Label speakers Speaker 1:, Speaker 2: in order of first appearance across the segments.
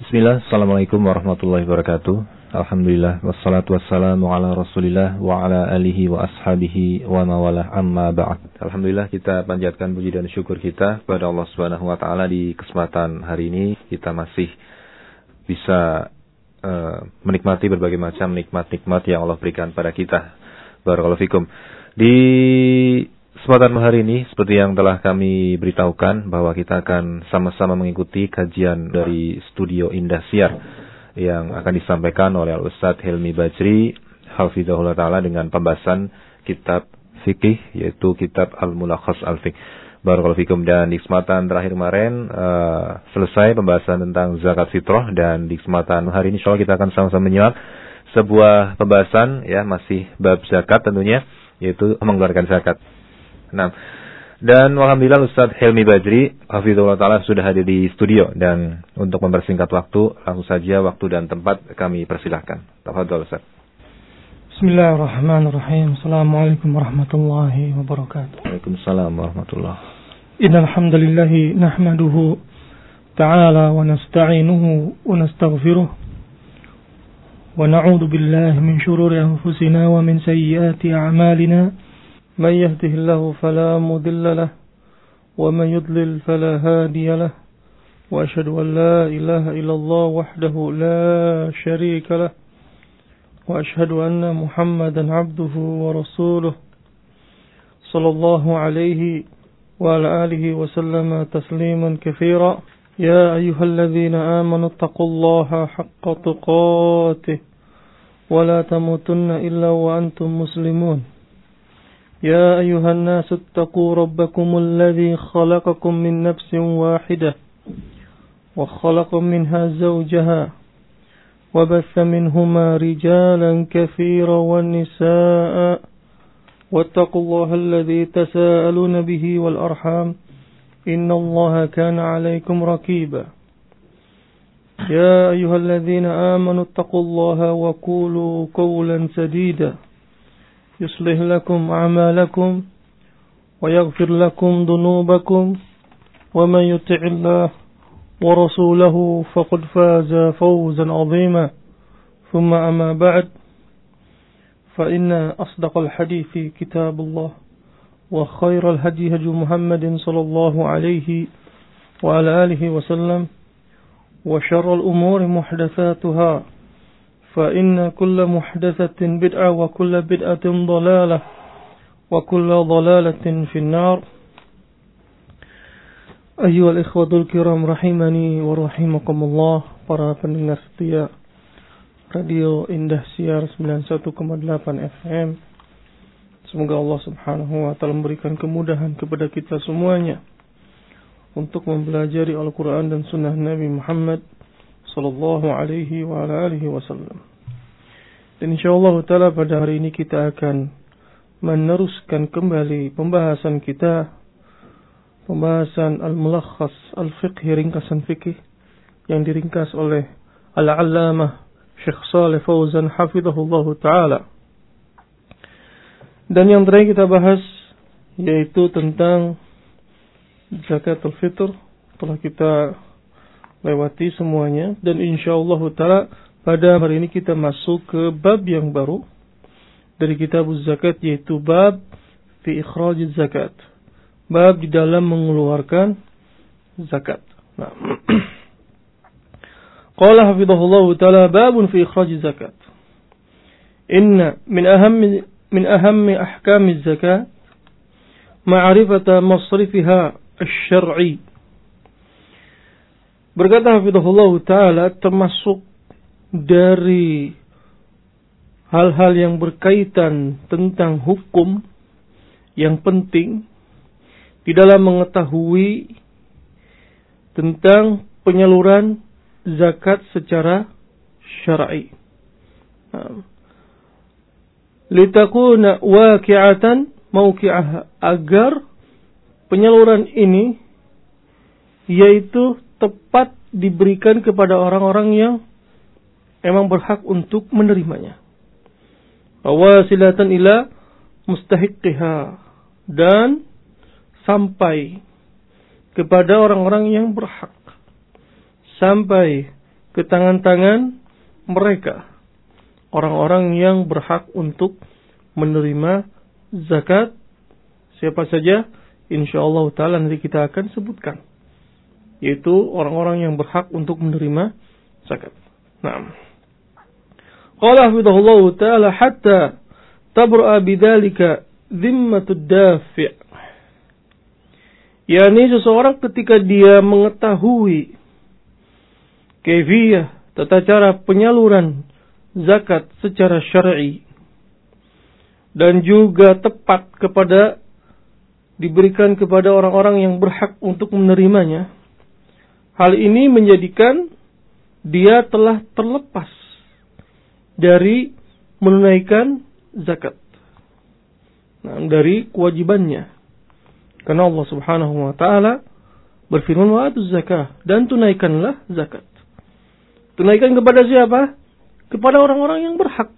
Speaker 1: Bismillah, Assalamualaikum warahmatullahi wabarakatuh. Alhamdulillah, wassalatu wassalamu ala rasulillah wa ala alihi wa ashabihi wa mawalah amma ba'd. Alhamdulillah, kita panjatkan puji dan syukur kita kepada Allah Subhanahu wa ta'ala. Di kesempatan hari ini kita masih bisa menikmati berbagai macam nikmat-nikmat yang Allah berikan pada kita. Barakallahu fikum. Di kesempatan hari ini, seperti yang telah kami beritahukan, bahwa kita akan sama-sama mengikuti kajian dari Studio Indosiar yang akan disampaikan oleh Al-Ustadz Helmi Bajri hafizahullah ta'ala dengan pembahasan kitab fikih, yaitu kitab Al-Mulakhas Al-Fiqh. Barakallahu fikum. Dan di kesempatan terakhir kemarin selesai pembahasan tentang zakat fitrah, dan di kesempatan hari ini insyaallah kita akan sama-sama menyimak sebuah pembahasan, ya, masih bab zakat tentunya, yaitu mengeluarkan zakat. Nah, dan alhamdulillah Ustaz Helmi Bajri hafizahullah ta'ala sudah hadir di studio, dan untuk mempersingkat waktu, langsung saja waktu dan tempat kami persilahkan. Tafadhol Ustaz.
Speaker 2: Bismillahirrahmanirrahim. Assalamualaikum warahmatullahi wabarakatuh.
Speaker 1: Waalaikumsalam warahmatullahi.
Speaker 2: Innal hamdalillah nahmaduhu ta'ala wa nasta'inuhu wa nastaghfiruh wa na'udzu billahi min shururi anfusina wa min sayyiati a'malina. من يهده الله فلا مضل له ومن يضلل فلا هادي له وأشهد أن لا إله إلا الله وحده لا شريك له وأشهد أن محمدا عبده ورسوله صلى الله عليه وعلى آله وسلم تسليما كثيرا يا أيها الذين آمنوا اتقوا الله حق تقاته ولا تموتن إلا وأنتم مسلمون يا أيها الناس اتقوا ربكم الذي خلقكم من نفس واحدة وخلق منها زوجها وبث منهما رجالا كثيرا والنساء واتقوا الله الذي تساءلون به والأرحام إن الله كان عليكم رقيبا يا أيها الذين آمنوا اتقوا الله وقولوا قولا سديدا يصلح لكم أعمالكم ويغفر لكم ذنوبكم ومن يطع الله ورسوله فقد فاز فوزا عظيما ثم أما بعد فإن أصدق الحديث كتاب الله وخير الهدي هدي محمد صلى الله عليه وعلى آله وسلم وشر الأمور محدثاتها فإن كل محدثة بدعة وكل بدعة ضلالة وكل ضلالة في النار أيها الإخوة الكرام rahimani wa rahimakumullah. Para pendengar setia Radio Indosiar 91,8 FM, semoga Allah subhanahu wa ta'ala memberikan kemudahan kepada kita semuanya untuk mempelajari Al-Quran dan Sunnah Nabi Muhammad sallallahu alaihi wa ala alihi wasallam. Dan insyaallah taala pada hari ini kita akan meneruskan kembali pembahasan kita, pembahasan Al-Mulakhas Al-Fiqh, ringkasan fikih yang diringkas oleh Al-Allamah Syekh Shalih Fauzan hafizahullahu taala. Dan yang terakhir kita bahas yaitu tentang zakatul fitr. Telah kita lewati semuanya, dan insyaallah taala pada hari ini kita masuk ke bab yang baru dari kitab zakat, yaitu bab fi ikhraj zakat, bab di dalam mengeluarkan zakat. Nah, qala hafizahullah taala babun fi ikhraj zakat. Inna min ahammi ahkami zakat ma'rifata masrifiha asy-syar'i. Berkata hafizahullah ta'ala, termasuk dari hal-hal yang berkaitan tentang hukum yang penting di dalam mengetahui tentang penyaluran zakat secara syar'i. Litakuna waqi'atan mauqi'aha, agar penyaluran ini yaitu tepat diberikan kepada orang-orang yang emang berhak untuk menerimanya. Wasilatan ila mustahiqiha, dan sampai kepada orang-orang yang berhak, sampai ke tangan-tangan mereka, orang-orang yang berhak untuk menerima zakat. Siapa saja? Insyaallah ta'ala nanti kita akan sebutkan, yaitu orang-orang yang berhak untuk menerima zakat. Naam. Qala hafidhahullah ta'ala hatta tabra'a bidzalika dhimmatud dafi'. Yani seseorang ketika dia mengetahui kaifiyah, tata cara penyaluran zakat secara syar'i dan juga tepat diberikan kepada orang-orang yang berhak untuk menerimanya, hal ini menjadikan dia telah terlepas dari menunaikan zakat, dari kewajibannya. Karena Allah Subhanahu wa ta'ala berfirman, wa atuz zakah, dan tunaikanlah zakat. Tunaikan kepada siapa? Kepada orang-orang yang berhak.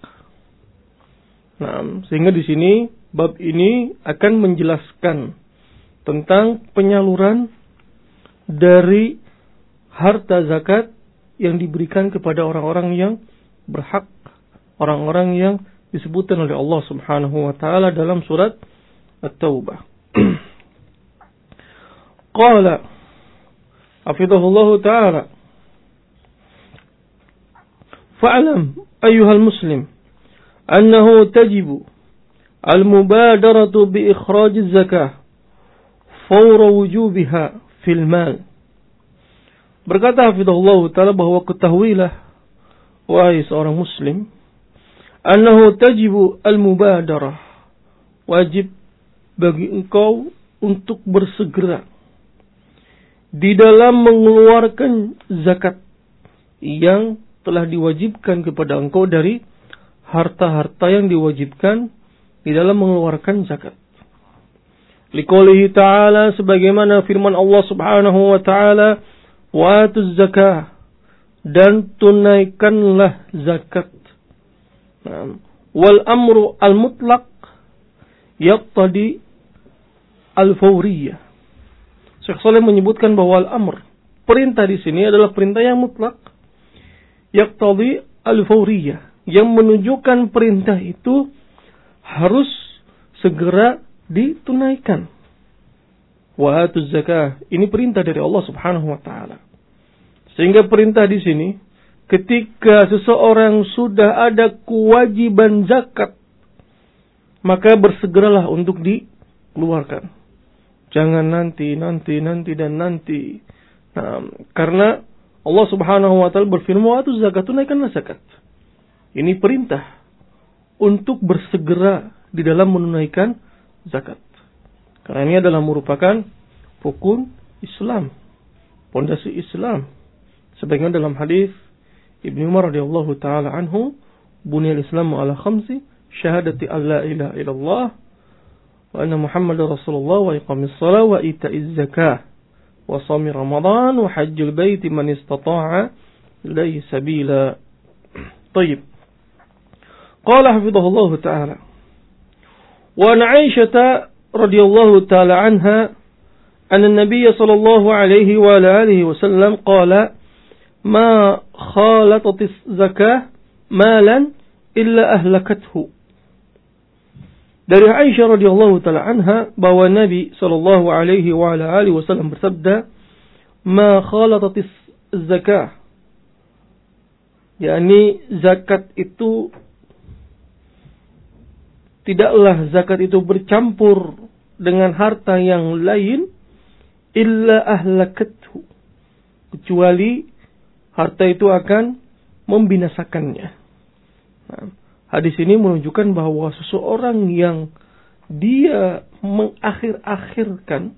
Speaker 2: Nah, sehingga di sini bab ini akan menjelaskan tentang penyaluran dari harta zakat yang diberikan kepada orang-orang yang berhak, orang-orang yang disebutkan oleh Allah Subhanahu wa ta'ala dalam surat At-Taubah. Qala hafidhahullahu ta'ala, fa'lam ayyuhal muslim annahu tajibu al-mubadaratu bi ikhraj az-zakah fawra wujubiha fil mal. Berkata hafidhahullahu ta'ala bahwa ketahuilah wahai seorang muslim, annahu tajibu al-mubadarah, wajib bagi engkau untuk bersegera di dalam mengeluarkan zakat yang telah diwajibkan kepada engkau dari harta-harta yang diwajibkan di dalam mengeluarkan zakat. Liqoulihi ta'ala, sebagaimana firman Allah Subhanahu wa ta'ala, wa atuz zakah, dan tunaikanlah zakat. Wal amru al-mutlaq yaqtadi al-fawriyah. Syekh Saleh menyebutkan bahwa al-amr, perintah di sini adalah perintah yang mutlak, yaqtadi al-fawriyah, yang menunjukkan perintah itu harus segera ditunaikan. Wa atuz zakah, ini perintah dari Allah Subhanahu wa ta'ala. Sehingga perintah di sini, ketika seseorang sudah ada kewajiban zakat, maka bersegeralah untuk dikeluarkan. Jangan nanti. Nah, karena Allah Subhanahu wa ta'ala berfirman, wa atuz zakat, tunaikanlah zakat. Ini perintah untuk bersegera di dalam menunaikan zakat. Karena ini adalah merupakan rukun Islam, pondasi Islam. Sebagaimana dalam hadis Ibnu Umar radhiyallahu taala anhu, buniyal Islamu ala khamsi, syahadati alla ilaha illallah wa anna Muhammadar Rasulullah, wa iqamis shalah, wa ita'iz zakah, wa shaumi Ramadan, wa hajjul baiti man istata'a ilaihi sabila. Baik. Qala hafidhahullah ta'ala, wa an Aisyah radhiyallahu ta'ala anha anna an-nabiy sallallahu alaihi wa alihi wasallam qala ma khalatat az-zakah malan illa ahlakathu. Dari Aisyah radhiyallahu taala anha bahwa Nabi sallallahu alaihi wa alihi wasallam bersabda, ma khalatat az-zakah, yakni zakat itu tidaklah zakat itu bercampur dengan harta yang lain, illa ahlakathu, kecuali harta itu akan membinasakannya. Nah, hadis ini menunjukkan bahwa seseorang yang dia mengakhir-akhirkan,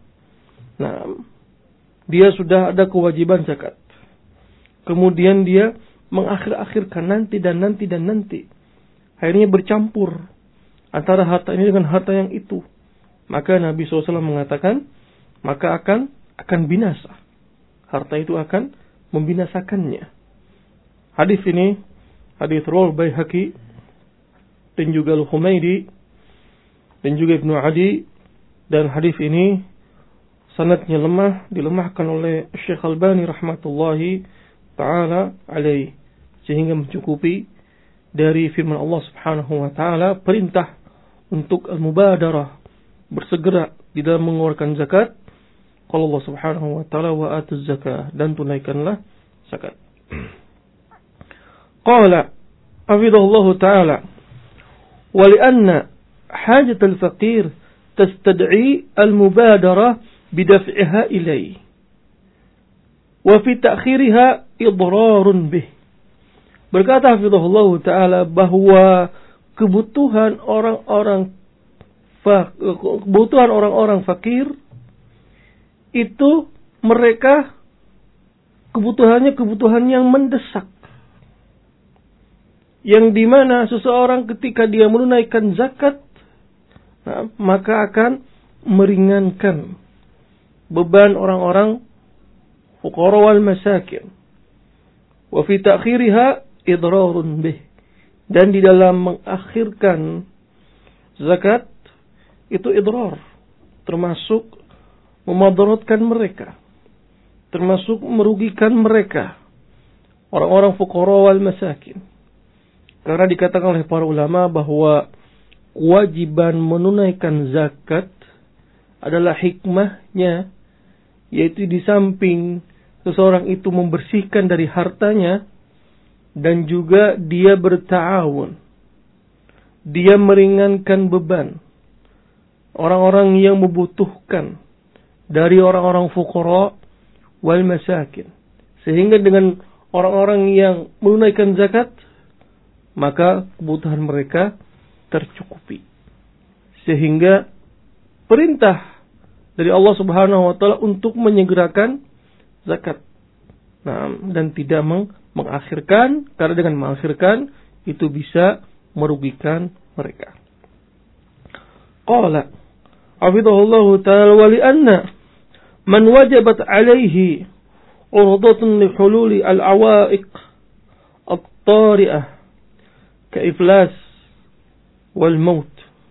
Speaker 2: dia sudah ada kewajiban zakat, kemudian dia mengakhir-akhirkan nanti, akhirnya bercampur antara harta ini dengan harta yang itu, maka Nabi SAW mengatakan, maka akan binasa, harta itu akan membinasakannya. Hadis ini hadis riwayat Baihaqi dan juga Al-Humaidi dan juga Ibnu Adi, dan hadis ini sanadnya lemah, dilemahkan oleh Syekh Albani rahmatullahi ta'ala alaihi, sehingga mencukupi dari firman Allah Subhanahu wa taala perintah untuk al-mubadarah, bersegera di dalam mengeluarkan zakat. Qala Allah Subhanahu wa taala wa atuz zakah, dan tunaikanlah zakat. Qala hafidhahullahu taala wa li'anna hajat al-faqir tastad'i al-mubadarah bidaf'iha ilayhi wa fi ta'khiriha idrarun bih. Berkata hafidhahullahu taala bahwa kebutuhan orang-orang fakir itu mereka kebutuhannya kebutuhan yang mendesak, yang dimana seseorang ketika dia menunaikan zakat, maka akan meringankan beban orang-orang fuqara wal masakin. Wa fi ta'khiriha idrarun bih, dan di dalam mengakhirkan zakat itu idrar, termasuk memadaratkan mereka, termasuk merugikan mereka, orang-orang fuqara wal masakin. Karena dikatakan oleh para ulama bahwa kewajiban menunaikan zakat adalah hikmahnya, yaitu di samping seseorang itu membersihkan dari hartanya, dan juga dia berta'awun, dia meringankan beban orang-orang yang membutuhkan dari orang-orang fuqara wal masakin. Sehingga dengan orang-orang yang menunaikan zakat, maka kebutuhan mereka tercukupi. Sehingga perintah dari Allah Subhanahu wa taala untuk menyegerakan zakat. Dan tidak mengakhirkan, karena dengan mengakhirkan itu bisa merugikan mereka. Qala hafidhahullahu ta'ala wa li'anna man wajabat alaihi urdatun li hululi al-awaiq at-tari'ah ka-iflas wal maut.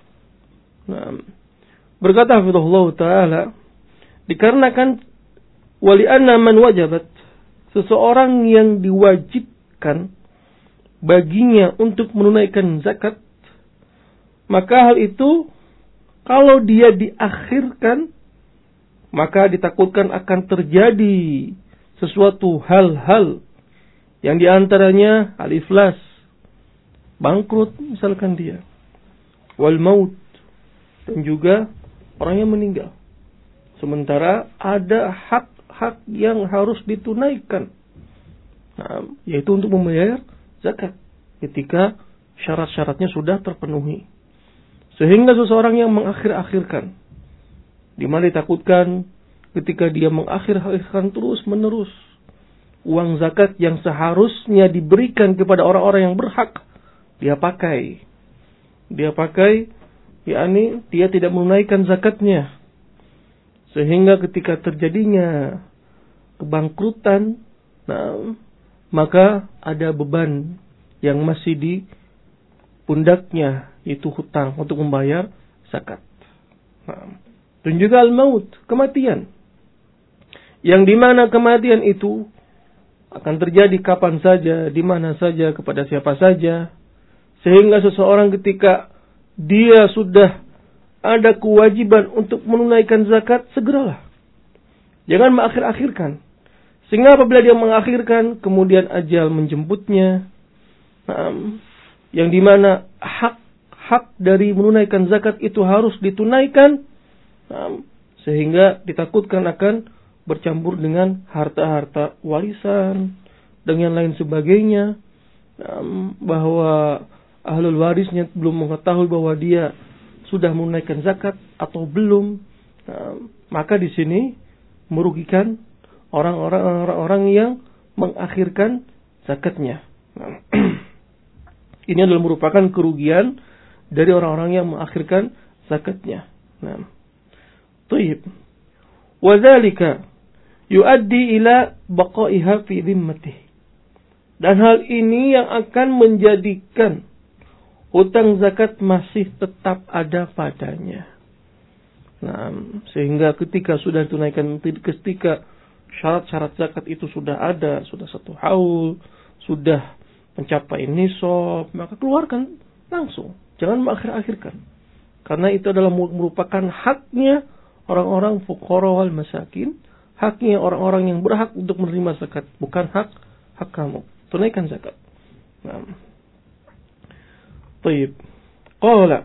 Speaker 2: Berkata hafidhahullahu ta'ala, dikarenakan wa li'anna man wajabat, seseorang yang diwajibkan baginya untuk menunaikan zakat, maka hal itu kalau dia diakhirkan, maka ditakutkan akan terjadi sesuatu hal-hal yang diantaranya al-iflas, bangkrut misalkan dia, wal maut, dan juga orang yang meninggal. Sementara ada hak-hak yang harus ditunaikan, yaitu untuk membayar zakat ketika syarat-syaratnya sudah terpenuhi. Sehingga seseorang yang mengakhir-akhirkan, di mana ditakutkan ketika dia mengakhir-akhirkan terus-menerus uang zakat yang seharusnya diberikan kepada orang-orang yang berhak, dia pakai, yakni dia tidak menunaikan zakatnya. Sehingga ketika terjadinya kebangkrutan, maka ada beban yang masih di pundaknya, itu hutang untuk membayar zakat. Dan juga al-maut, kematian, yang dimana kematian itu akan terjadi kapan saja, di mana saja, kepada siapa saja. Sehingga seseorang ketika dia sudah ada kewajiban untuk menunaikan zakat, segeralah, jangan mengakhir-akhirkan. Sehingga apabila dia mengakhirkan, kemudian ajal menjemputnya, yang dimana hak dari menunaikan zakat itu harus ditunaikan, sehingga ditakutkan akan bercampur dengan harta-harta warisan dan yang lain sebagainya, bahwa ahlul warisnya belum mengetahui bahwa dia sudah menunaikan zakat atau belum, maka di sini merugikan orang-orang yang mengakhirkan zakatnya. Ini adalah merupakan kerugian dari orang-orang yang mengakhirkan zakatnya. Tayyib. Wa dzalika yuaddi ila baqaiha fi dhimmatihi. Dan hal ini yang akan menjadikan hutang zakat masih tetap ada padanya. Sehingga ketika sudah tunaikan, ketika syarat-syarat zakat itu sudah ada, sudah 1 haul, sudah mencapai nisab, maka keluarkan langsung. Jangan mengakhir-akhirkan. Karena itu adalah merupakan haknya orang-orang fuqara wal masakin, haknya orang-orang yang berhak untuk menerima zakat, bukan hak kamu. Tunaikan zakat. Nah. Baik. Qala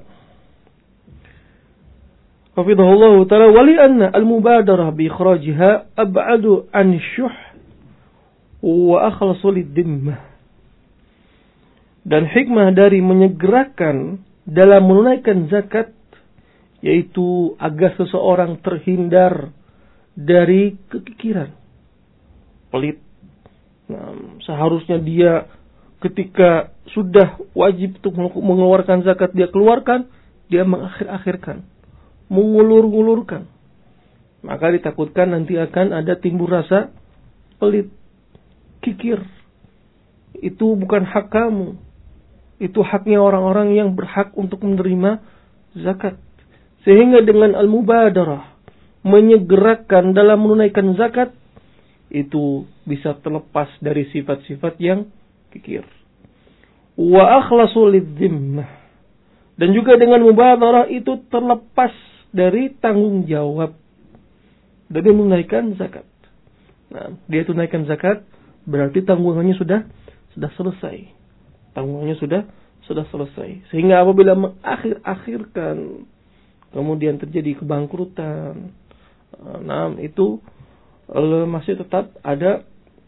Speaker 2: hafidhahullah ta'ala wa li anna al-mubadarah bi ikhrajiha ab'adu an syuh wa akhlasu lid-dhimmah. Dan hikmah dari menyegerakan dalam menunaikan zakat yaitu agar seseorang terhindar dari kekikiran, pelit. Nah, seharusnya dia ketika sudah wajib untuk mengeluarkan zakat dia keluarkan, dia mengakhir-akhirkan, mengulur-ngulurkan. Maka ditakutkan nanti akan ada timbul rasa pelit, kikir. Itu bukan hak kamu. Itu haknya orang-orang yang berhak untuk menerima zakat. Sehingga dengan al-mubadarah, menyegerakan dalam menunaikan zakat, itu bisa terlepas dari sifat-sifat yang kikir. Wa akhlasu lidh-dhimmah. Dan juga dengan mubadarah itu terlepas dari tanggung jawab dari menunaikan zakat. Nah, dia tunaikan zakat berarti tanggungannya sudah selesai. Tanggungannya sudah selesai. Sehingga apabila mengakhir-akhirkan kemudian terjadi kebangkrutan, nah itu masih tetap ada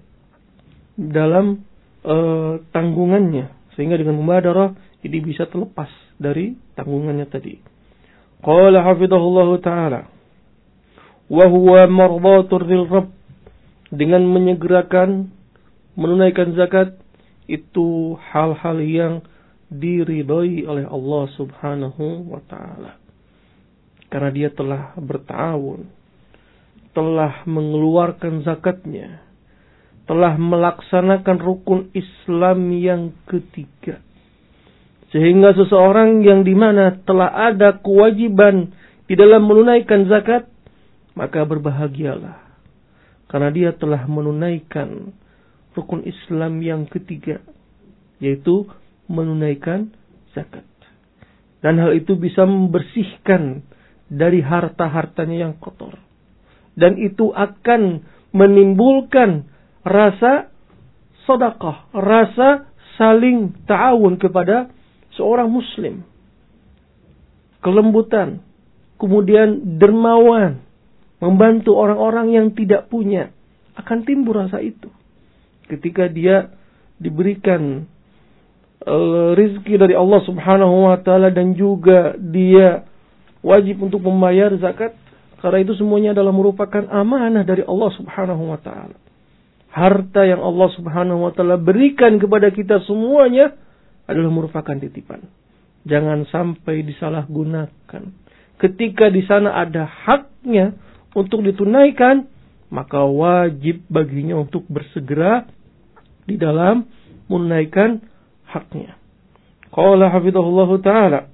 Speaker 2: dalam tanggungannya. Sehingga dengan mubadarah ini bisa terlepas dari tanggungannya tadi. Qala hafidhahullahu ta'ala wa huwa mardatur lil rabb. Dengan menyegerakan menunaikan zakat itu hal-hal yang diridhai oleh Allah Subhanahu wa ta'ala. Karena dia telah bertawun, telah mengeluarkan zakatnya, telah melaksanakan rukun Islam yang ketiga. Sehingga seseorang yang dimana telah ada kewajiban di dalam menunaikan zakat, maka berbahagialah. Karena dia telah menunaikan rukun Islam yang ketiga, yaitu menunaikan zakat. Dan hal itu bisa membersihkan dari harta-hartanya yang kotor. Dan itu akan menimbulkan rasa sedekah, rasa saling ta'awun kepada seorang muslim. Kelembutan, kemudian dermawan, membantu orang-orang yang tidak punya. Akan timbul rasa itu. Ketika dia diberikan rizki dari Allah Subhanahu wa ta'ala dan juga dia wajib untuk membayar zakat. Karena itu semuanya adalah merupakan amanah dari Allah Subhanahu wa ta'ala. Harta yang Allah Subhanahu wa ta'ala berikan kepada kita semuanya adalah merupakan titipan. Jangan sampai disalahgunakan. Ketika di sana ada haknya untuk ditunaikan, maka wajib baginya untuk bersegera di dalam menunaikan haknya. Qala hafidhahullahu ta'ala.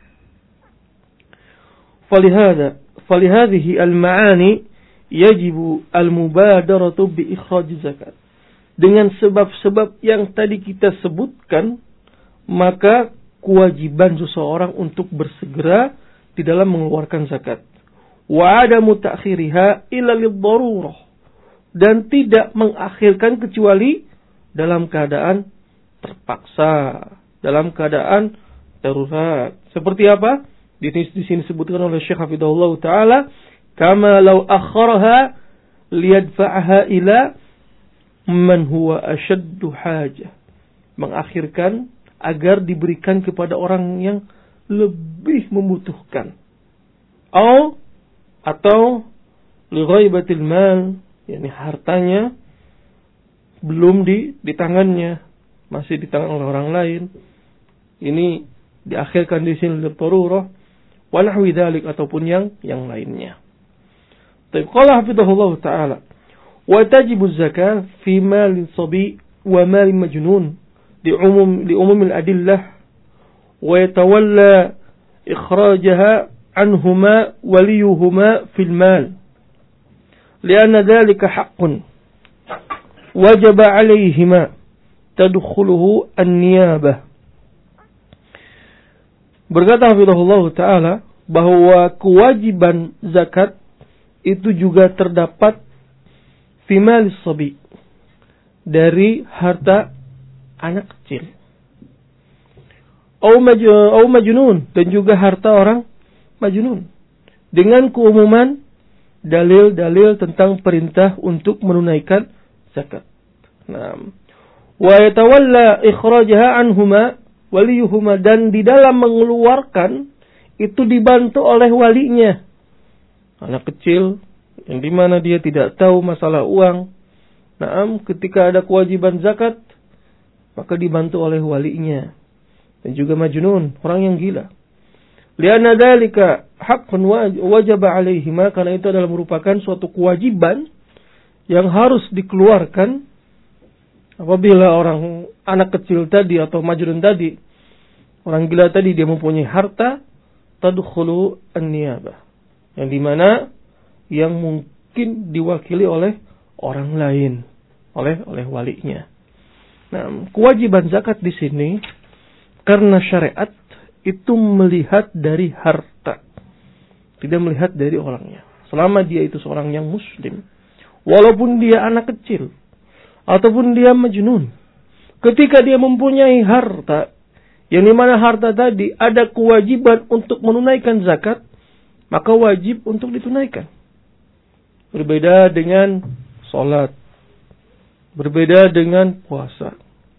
Speaker 2: Falihadhihi al-ma'ani yajibu al-mubadaratu bi ikhraj zakat. Dengan sebab-sebab yang tadi kita sebutkan, maka kewajiban seseorang untuk bersegera di dalam mengeluarkan zakat. Wa adamu ta'khiriha illa lid-darurah. Dan tidak mengakhirkan kecuali dalam keadaan terpaksa, dalam keadaan darurat. Seperti apa? Di sini disebutkan oleh Syekh Hafidhahullah Ta'ala, kama law akharaha liyadfa'aha ila man huwa ashaddu hajah. Mengakhirkan agar diberikan kepada orang yang lebih membutuhkan. Atau li ghaibatil mal, yakni hartanya belum di tangannya, masih di tangan orang lain. Ini diakhirkan di sini darurah wa nahwi dzalik ataupun yang lainnya. Baik, qala hafidhahullah ta'ala wa tajibu zakah fi mal sabi wa mal majnun li umum al-adillah wa yatawalla ikhrajaha anhuma waliyuhuma fil mal. lianna dzalika haqqun wajaba 'alaihima tadkhuluhu an-niyabah. Berkata hafizahullah taala bahwa kewajiban zakat itu juga terdapat fi malis sabi, dari harta anak kecil. Au majnun, dan juga harta orang majnun. Dengan keumuman dalil-dalil tentang perintah untuk menunaikan zakat. Nah, wa yatawalla ikhrajaha anhuma waliyuhuma, dan di dalam mengeluarkan itu dibantu oleh walinya. Anak kecil yang dimana dia tidak tahu masalah uang. Naam, ketika ada kewajiban zakat, maka dibantu oleh walinya. Dan juga majnun, orang yang gila. Lianna dzalika haqqun wajaba 'alaihima, karena itu adalah merupakan suatu kewajiban yang harus dikeluarkan apabila orang anak kecil tadi atau majnun tadi, orang gila tadi, dia mempunyai harta, tadkhulu an-niyabah, yang dimana yang mungkin diwakili oleh orang lain, oleh walinya. Nah, kewajiban zakat di sini karena syariat itu melihat dari harta, tidak melihat dari orangnya. Selama dia itu seorang yang muslim, walaupun dia anak kecil ataupun dia majnun, ketika dia mempunyai harta, yang dimana harta tadi ada kewajiban untuk menunaikan zakat, maka wajib untuk ditunaikan. Berbeda dengan sholat, berbeda dengan puasa.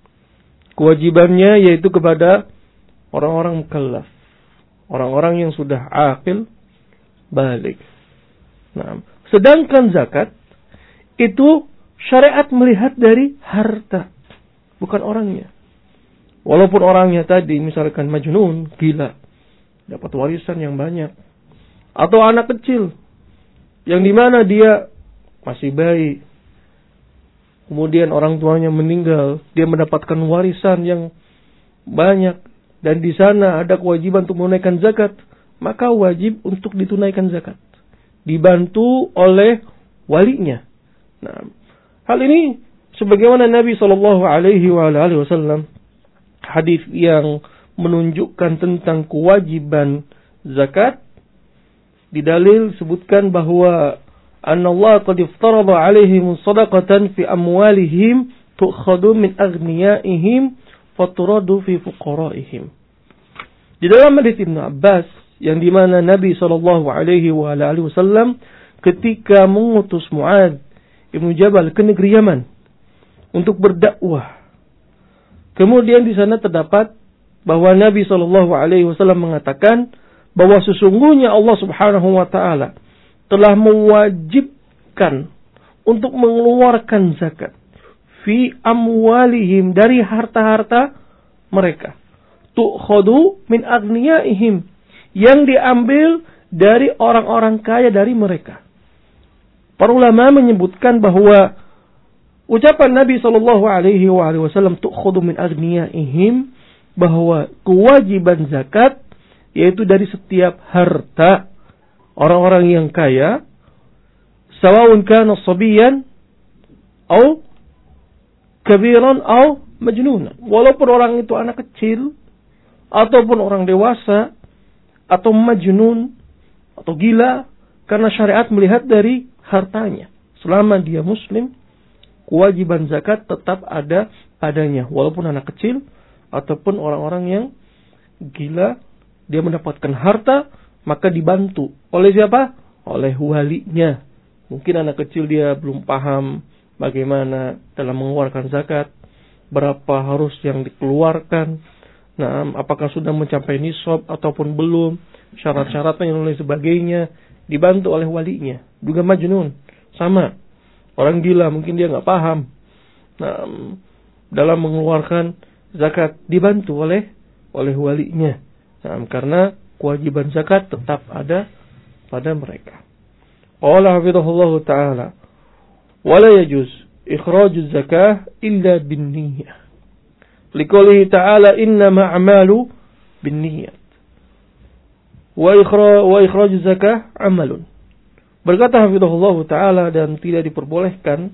Speaker 2: Kewajibannya yaitu kepada orang-orang mukallaf, orang-orang yang sudah aqil, balik. Nah, sedangkan zakat itu syariat melihat dari harta, bukan orangnya. Walaupun orangnya tadi misalkan majnun, gila, dapat warisan yang banyak, atau anak kecil yang dimana dia masih bayi, kemudian orang tuanya meninggal, dia mendapatkan warisan yang banyak, dan di sana ada kewajiban untuk menunaikan zakat, maka wajib untuk ditunaikan zakat, dibantu oleh walinya. Nah, hal ini sebagaimana Nabi SAW, hadis yang menunjukkan tentang kewajiban zakat, di dalil sebutkan bahwa Allah qad iftarada 'alaihim shadaqatan fi amwalihim tu'khadhu min aghniyaihim faturadu fi fuqaraihim. Di dalam hadis Ibnu Abbas, yang di mana Nabi SAW ketika mengutus Mu'adz Ibnu Jabal ke negeri Yaman untuk berdakwah, kemudian di sana terdapat bahwa Nabi SAW mengatakan bahwa sesungguhnya Allah Subhanahu wa taala telah mewajibkan untuk mengeluarkan zakat fi amwalihim, dari harta-harta mereka, tu'khadu min aghniyaihim, yang diambil dari orang-orang kaya dari mereka. Para ulama menyebutkan bahwa ucapan Nabi SAW tu'khadu min aghniyaihim, bahwa kewajiban zakat yaitu dari setiap harta orang-orang yang kaya, sawa'un kana sabiyan atau kabiran atau majnunan, walaupun orang itu anak kecil ataupun orang dewasa atau majnun atau gila, karena syariat melihat dari hartanya. Selama dia muslim, kewajiban zakat tetap ada padanya, walaupun anak kecil ataupun orang-orang yang gila, dia mendapatkan harta, maka dibantu oleh siapa? Oleh walinya. Mungkin anak kecil dia belum paham bagaimana dalam mengeluarkan zakat, berapa harus yang dikeluarkan, nah, apakah sudah mencapai nisab ataupun belum, syarat-syaratnya dan lain sebagainya, dibantu oleh walinya. Juga majnun, sama. Orang gila mungkin dia nggak paham. Nah, dalam mengeluarkan zakat dibantu oleh walinya. Nah, karena kewajiban zakat tetap ada pada mereka. Qala hafizahullah ta'ala, wala yajuz ikhrajuz zakah illa bin niyyah. Liqoulihi ta'ala innama a'malu bin niyyat. Wa ikhrajuz zakah amalun. Berkata hafizahullah taala, dan tidak diperbolehkan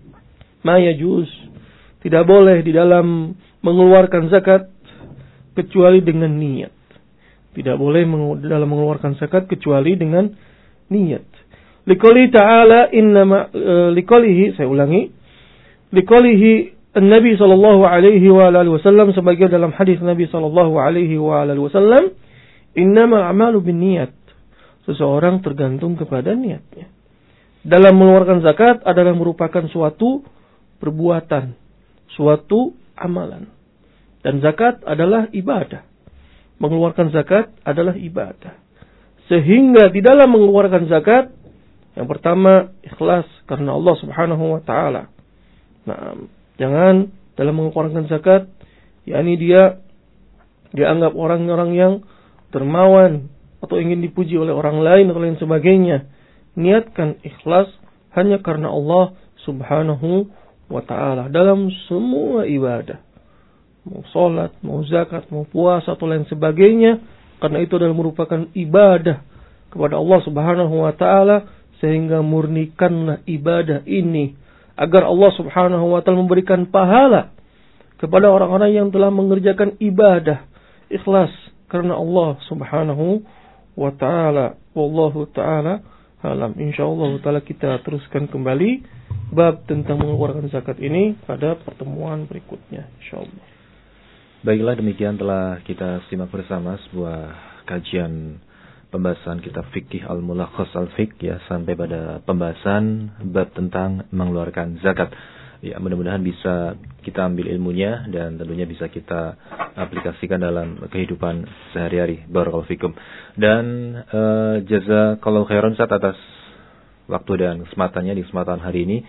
Speaker 2: ma yajuz, tidak boleh di dalam mengeluarkan zakat kecuali dengan niat. Tidak boleh dalam mengeluarkan zakat kecuali dengan niat. Liqouli ta'ala innama liqoulihi, saya ulangi, liqoulihi Nabi sallallahu alaihi wa alihi wasallam, sebagai dalam hadis Nabi sallallahu alaihi wa alihi wasallam, innamal a'malu binniyat. Seseorang tergantung kepada niatnya. Dalam mengeluarkan zakat adalah merupakan suatu perbuatan, suatu amalan. Dan zakat adalah ibadah. Mengeluarkan zakat adalah ibadah. Sehingga di dalam mengeluarkan zakat, yang pertama ikhlas karena Allah Subhanahu wa taala. Nah, jangan dalam mengeluarkan zakat yakni dia dianggap orang-orang yang dermawan atau ingin dipuji oleh orang lain atau lain sebagainya. Niatkan ikhlas hanya karena Allah Subhanahu wa ta'ala dalam semua ibadah. Mau sholat, mau zakat, mau puasa atau lain sebagainya. Karena itu adalah merupakan ibadah kepada Allah Subhanahu wa ta'ala. Sehingga murnikanlah ibadah ini agar Allah Subhanahu wa ta'ala memberikan pahala kepada orang-orang yang telah mengerjakan ibadah ikhlas karena Allah Subhanahu wa ta'ala. Wallahu ta'ala alam. Insyaallah ta'ala kita teruskan kembali bab tentang mengeluarkan zakat ini pada pertemuan berikutnya, insyaallah.
Speaker 1: Baiklah, demikian telah kita simak bersama sebuah kajian pembahasan kitab fikih Al-Mulakhas Al-Fiqh, ya, sampai pada pembahasan bab tentang mengeluarkan zakat. Ya, mudah-mudahan bisa kita ambil ilmunya dan tentunya bisa kita aplikasikan dalam kehidupan sehari-hari. Barakallahu fikum. Dan jazakallahu khairan Ustaz atas waktu dan kesempatannya di kesempatan hari ini.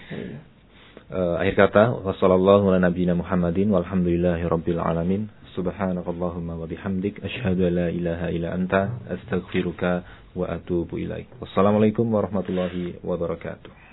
Speaker 1: Akhir kata, wassallallahu ala nabiyyina Muhammadin walhamdulillahirabbil alamin. Subhanakallahumma wa bihamdik asyhadu an la ilaha illa anta astaghfiruka wa atubu ilaik. Wassalamualaikum warahmatullahi wabarakatuh.